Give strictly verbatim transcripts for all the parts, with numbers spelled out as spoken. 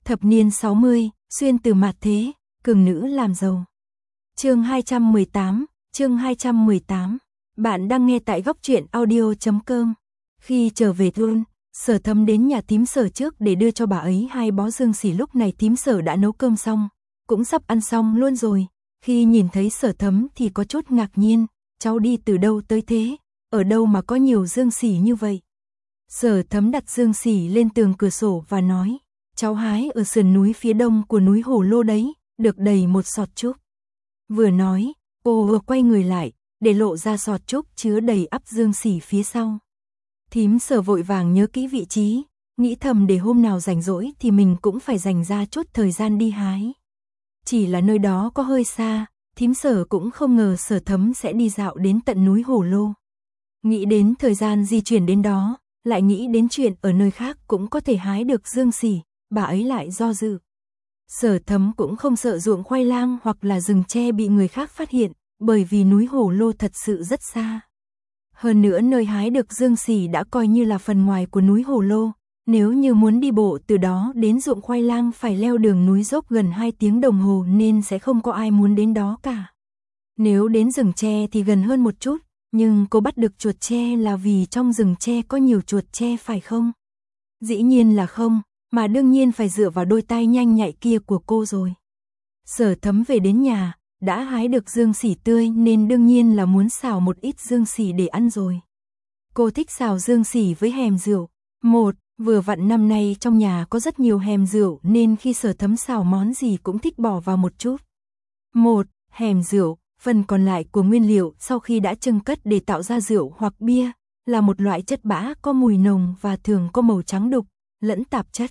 Thập niên sáu mươi, xuyên từ mạt thế, cường nữ làm giàu. Chương hai trăm mười tám, chương hai trăm mười tám. Bạn đang nghe tại góc truyện audio chấm com. Khi trở về thôn, Sở Thấm đến nhà thím Sở trước để đưa cho bà ấy hai bó dương xỉ. Lúc này thím Sở đã nấu cơm xong, cũng sắp ăn xong luôn rồi. Khi nhìn thấy Sở Thấm thì có chút ngạc nhiên, cháu đi từ đâu tới thế, ở đâu mà có nhiều dương xỉ như vậy? Sở Thấm đặt dương xỉ lên tường cửa sổ và nói, cháu hái ở sườn núi phía đông của núi Hồ Lô đấy, được đầy một sọt trúc. Vừa nói, cô vừa quay người lại, để lộ ra sọt trúc chứa đầy ắp dương xỉ phía sau. Thím Sở vội vàng nhớ kỹ vị trí, nghĩ thầm để hôm nào rảnh rỗi thì mình cũng phải dành ra chút thời gian đi hái. Chỉ là nơi đó có hơi xa, thím Sở cũng không ngờ Sở Thấm sẽ đi dạo đến tận núi Hồ Lô. Nghĩ đến thời gian di chuyển đến đó, lại nghĩ đến chuyện ở nơi khác cũng có thể hái được dương xỉ, bà ấy lại do dự. Sở Thấm cũng không sợ ruộng khoai lang hoặc là rừng tre bị người khác phát hiện, bởi vì núi Hồ Lô thật sự rất xa. Hơn nữa nơi hái được dương xỉ đã coi như là phần ngoài của núi Hồ Lô, nếu như muốn đi bộ từ đó đến ruộng khoai lang phải leo đường núi dốc gần hai tiếng đồng hồ nên sẽ không có ai muốn đến đó cả. Nếu đến rừng tre thì gần hơn một chút, nhưng cô bắt được chuột tre là vì trong rừng tre có nhiều chuột tre phải không? Dĩ nhiên là không, mà đương nhiên phải dựa vào đôi tay nhanh nhạy kia của cô rồi. Sở Thấm về đến nhà, đã hái được dương xỉ tươi nên đương nhiên là muốn xào một ít dương xỉ để ăn rồi. Cô thích xào dương xỉ với hèm rượu. Một, vừa vặn năm nay trong nhà có rất nhiều hèm rượu nên khi Sở Thấm xào món gì cũng thích bỏ vào một chút. Một, hèm rượu, phần còn lại của nguyên liệu sau khi đã chưng cất để tạo ra rượu hoặc bia, là một loại chất bã có mùi nồng và thường có màu trắng đục, lẫn tạp chất.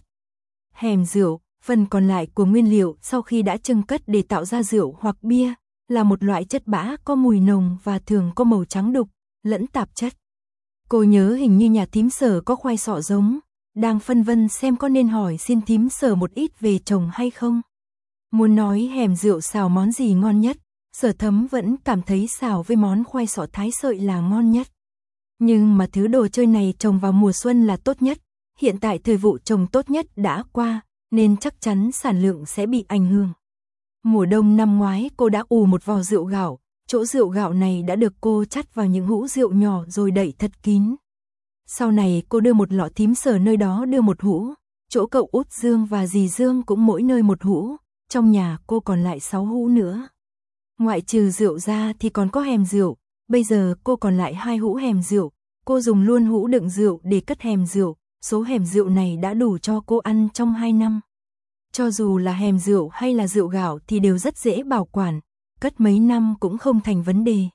Hèm rượu, phần còn lại của nguyên liệu sau khi đã chưng cất để tạo ra rượu hoặc bia, là một loại chất bã có mùi nồng và thường có màu trắng đục, lẫn tạp chất. Cô nhớ hình như nhà thím Sở có khoai sọ giống, đang phân vân xem có nên hỏi xin thím Sở một ít về trồng hay không. Muốn nói hèm rượu xào món gì ngon nhất, Sở Thấm vẫn cảm thấy xào với món khoai sọ thái sợi là ngon nhất. Nhưng mà thứ đồ chơi này trồng vào mùa xuân là tốt nhất, hiện tại thời vụ trồng tốt nhất đã qua, nên chắc chắn sản lượng sẽ bị ảnh hưởng. Mùa đông năm ngoái cô đã ủ một vò rượu gạo, chỗ rượu gạo này đã được cô chắt vào những hũ rượu nhỏ rồi đậy thật kín. Sau này cô đưa một lọ thím Sở nơi đó đưa một hũ, chỗ cậu Út Dương và dì Dương cũng mỗi nơi một hũ, trong nhà cô còn lại sáu hũ nữa. Ngoại trừ rượu ra thì còn có hèm rượu, bây giờ cô còn lại hai hũ hèm rượu, cô dùng luôn hũ đựng rượu để cất hèm rượu, số hèm rượu này đã đủ cho cô ăn trong hai năm. Cho dù là hèm rượu hay là rượu gạo thì đều rất dễ bảo quản, cất mấy năm cũng không thành vấn đề.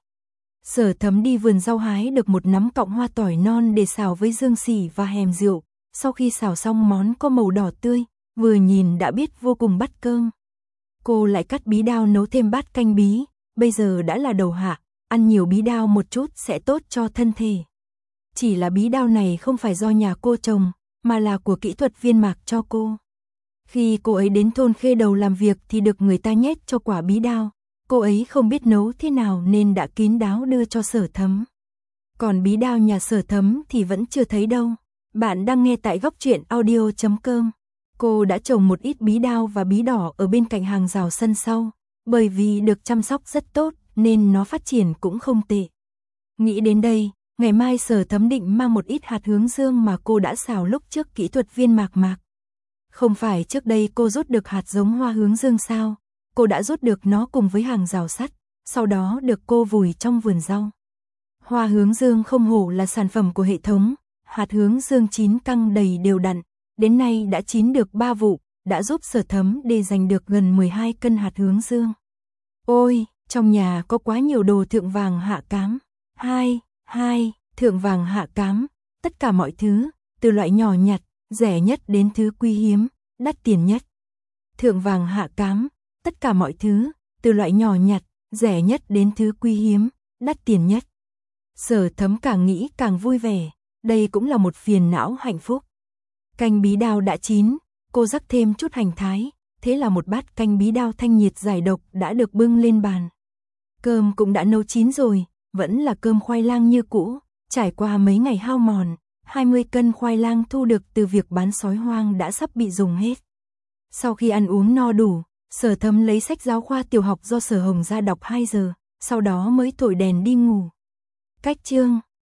Sở Thấm đi vườn rau hái được một nắm cọng hoa tỏi non để xào với dương xỉ và hèm rượu, sau khi xào xong món có màu đỏ tươi, vừa nhìn đã biết vô cùng bắt cơm. Cô lại cắt bí đao nấu thêm bát canh bí, bây giờ đã là đầu hạ, ăn nhiều bí đao một chút sẽ tốt cho thân thể. Chỉ là bí đao này không phải do nhà cô trồng, mà là của kỹ thuật viên Mạc cho cô. Khi cô ấy đến thôn Khê Đầu làm việc thì được người ta nhét cho quả bí đao, cô ấy không biết nấu thế nào nên đã kín đáo đưa cho Sở Thấm. Còn bí đao nhà Sở Thấm thì vẫn chưa thấy đâu. Bạn đang nghe tại góc truyện audio chấm com. Cô đã trồng một ít bí đao và bí đỏ ở bên cạnh hàng rào sân sau, bởi vì được chăm sóc rất tốt nên nó phát triển cũng không tệ. Nghĩ đến đây, ngày mai Sở Thấm định mang một ít hạt hướng dương mà cô đã xào lúc trước kỹ thuật viên Mạc Mạc. Không phải trước đây cô rút được hạt giống hoa hướng dương sao, cô đã rút được nó cùng với hàng rào sắt, sau đó được cô vùi trong vườn rau. Hoa hướng dương không hổ là sản phẩm của hệ thống, hạt hướng dương chín căng đầy đều đặn, đến nay đã chín được ba vụ, đã giúp Sở Thấm để giành được gần mười hai cân hạt hướng dương. Ôi, trong nhà có quá nhiều đồ thượng vàng hạ cám. Hai, hai, thượng vàng hạ cám, tất cả mọi thứ, từ loại nhỏ nhặt, rẻ nhất đến thứ quý hiếm, đắt tiền nhất. Thượng vàng hạ cám, tất cả mọi thứ, từ loại nhỏ nhặt, rẻ nhất đến thứ quý hiếm, đắt tiền nhất. Sở Thấm càng nghĩ càng vui vẻ, đây cũng là một phiền não hạnh phúc. Canh bí đao đã chín, cô rắc thêm chút hành thái, thế là một bát canh bí đao thanh nhiệt giải độc đã được bưng lên bàn. Cơm cũng đã nấu chín rồi, vẫn là cơm khoai lang như cũ, trải qua mấy ngày hao mòn, hai mươi cân khoai lang thu được từ việc bán sói hoang đã sắp bị dùng hết. Sau khi ăn uống no đủ, Sở Thấm lấy sách giáo khoa tiểu học do Sở Hồng ra đọc hai giờ, sau đó mới thổi đèn đi ngủ. Cách chương